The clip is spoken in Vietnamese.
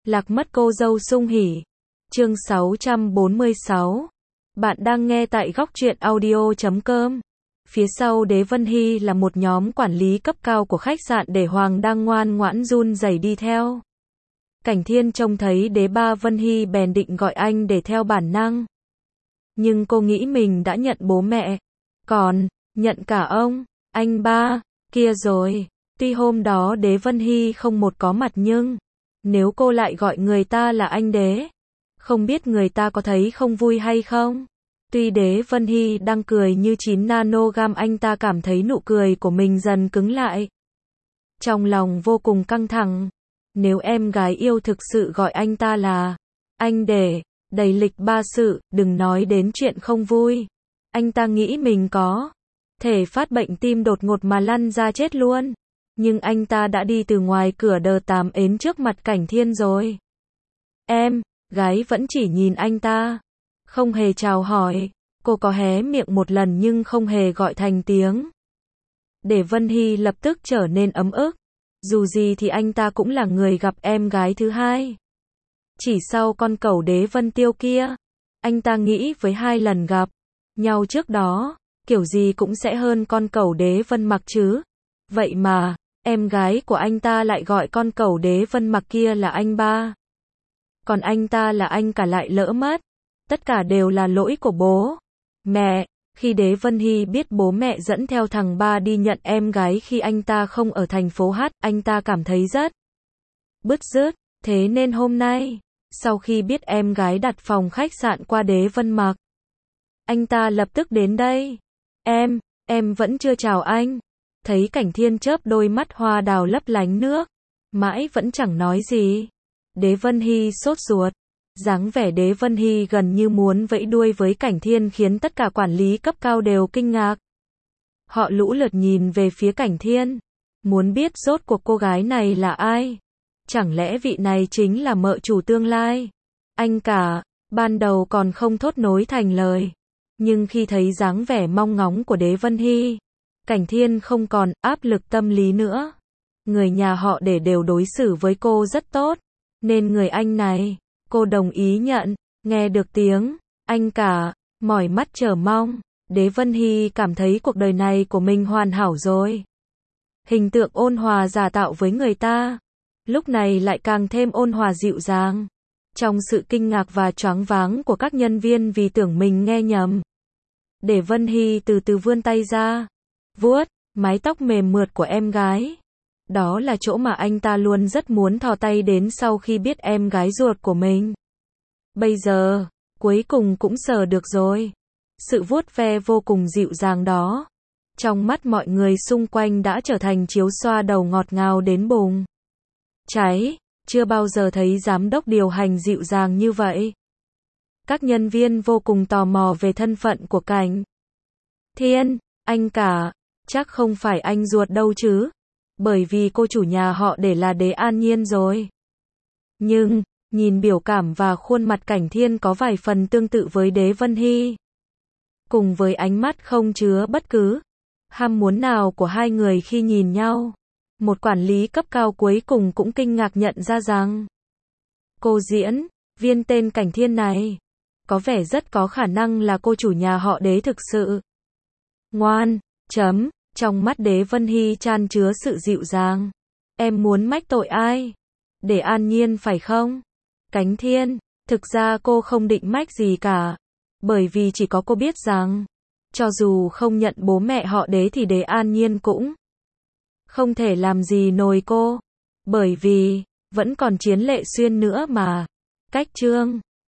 Lạc mất cô dâu sung hỉ. Chương 646. Bạn đang nghe tại góc truyện audio.com. Phía sau Đế Vân Hy là một nhóm quản lý cấp cao của khách sạn để Hoàng đang ngoan ngoãn run rẩy đi theo. Cảnh Thiên trông thấy Đế Ba Vân Hy bèn định gọi anh để theo bản năng. Nhưng cô nghĩ mình đã nhận bố mẹ, còn nhận cả ông, anh ba, kia rồi. Tuy hôm đó Đế Vân Hy không một có mặt nhưng nếu cô lại gọi người ta là anh Đế, không biết người ta có thấy không vui hay không? Tuy Đế Vân Hy đang cười như 9 nanogam, anh ta cảm thấy nụ cười của mình dần cứng lại. Trong lòng vô cùng căng thẳng. Nếu em gái yêu thực sự gọi anh ta là anh Đế, đầy lịch ba sự, đừng nói đến chuyện không vui. Anh ta nghĩ mình có thể phát bệnh tim đột ngột mà lăn ra chết luôn. Nhưng anh ta đã đi từ ngoài cửa đờ tàm ến trước mặt Cảnh Thiên rồi. Em gái vẫn chỉ nhìn anh ta, không hề chào hỏi. Cô có hé miệng một lần nhưng không hề gọi thành tiếng. Để Vân Hy lập tức trở nên ấm ức. Dù gì thì anh ta cũng là người gặp em gái thứ hai. Chỉ sau con cẩu Đế Vân Tiêu kia, anh ta nghĩ với 2 lần gặp nhau trước đó, kiểu gì cũng sẽ hơn con cẩu Đế Vân Mặc chứ. Vậy mà em gái của anh ta lại gọi con cẩu Đế Vân Mặc kia là anh ba. Còn anh ta là anh cả lại lỡ mất. Tất cả đều là lỗi của bố mẹ. Khi Đế Vân Hy biết bố mẹ dẫn theo thằng ba đi nhận em gái khi anh ta không ở thành phố H, anh ta cảm thấy rất bứt rứt. Thế nên hôm nay, sau khi biết em gái đặt phòng khách sạn qua Đế Vân Mặc, anh ta lập tức đến đây. Em vẫn chưa chào anh. Thấy Cảnh Thiên chớp đôi mắt hoa đào lấp lánh nước, mãi vẫn chẳng nói gì. Đế Vân Hy sốt ruột. Dáng vẻ Đế Vân Hy gần như muốn vẫy đuôi với Cảnh Thiên khiến tất cả quản lý cấp cao đều kinh ngạc. Họ lũ lượt nhìn về phía Cảnh Thiên, muốn biết rốt cuộc cô gái này là ai. Chẳng lẽ vị này chính là mợ chủ tương lai? Anh cả, ban đầu còn không thốt nối thành lời. Nhưng khi thấy dáng vẻ mong ngóng của Đế Vân Hy, Cảnh Thiên không còn áp lực tâm lý nữa. Người nhà họ Để đều đối xử với cô rất tốt, nên người anh này, cô đồng ý nhận. Nghe được tiếng anh cả, mỏi mắt chờ mong, Đế Vân Hy cảm thấy cuộc đời này của mình hoàn hảo rồi. Hình tượng ôn hòa giả tạo với người ta, lúc này lại càng thêm ôn hòa dịu dàng. Trong sự kinh ngạc và choáng váng của các nhân viên vì tưởng mình nghe nhầm, Đế Vân Hy từ từ vươn tay ra, vuốt mái tóc mềm mượt của em gái. Đó là chỗ mà anh ta luôn rất muốn thò tay đến sau khi biết em gái ruột của mình. Bây giờ, cuối cùng cũng sờ được rồi. Sự vuốt ve vô cùng dịu dàng đó, trong mắt mọi người xung quanh đã trở thành chiếu xoa đầu ngọt ngào đến bùng cháy. Chưa bao giờ thấy giám đốc điều hành dịu dàng như vậy. Các nhân viên vô cùng tò mò về thân phận của Cảnh Thiên. Anh cả, chắc không phải anh ruột đâu chứ? Bởi vì cô chủ nhà họ Để là Đế An Nhiên rồi. Nhưng, nhìn biểu cảm và khuôn mặt Cảnh Thiên có vài phần tương tự với Đế Vân Hy. Cùng với ánh mắt không chứa bất cứ ham muốn nào của hai người khi nhìn nhau. Một quản lý cấp cao cuối cùng cũng kinh ngạc nhận ra rằng cô diễn viên tên Cảnh Thiên này có vẻ rất có khả năng là cô chủ nhà họ Đế thực sự. Ngoan, trong mắt Đế Vân Hy chan chứa sự dịu dàng. Em muốn mách tội ai? Để An Nhiên phải không? Cảnh Thiên, thực ra cô không định mách gì cả. Bởi vì chỉ có cô biết rằng, cho dù không nhận bố mẹ họ Đế thì Đế An Nhiên cũng không thể làm gì nổi cô. Bởi vì, vẫn còn Chiến Lệ Xuyên nữa mà. Cách chương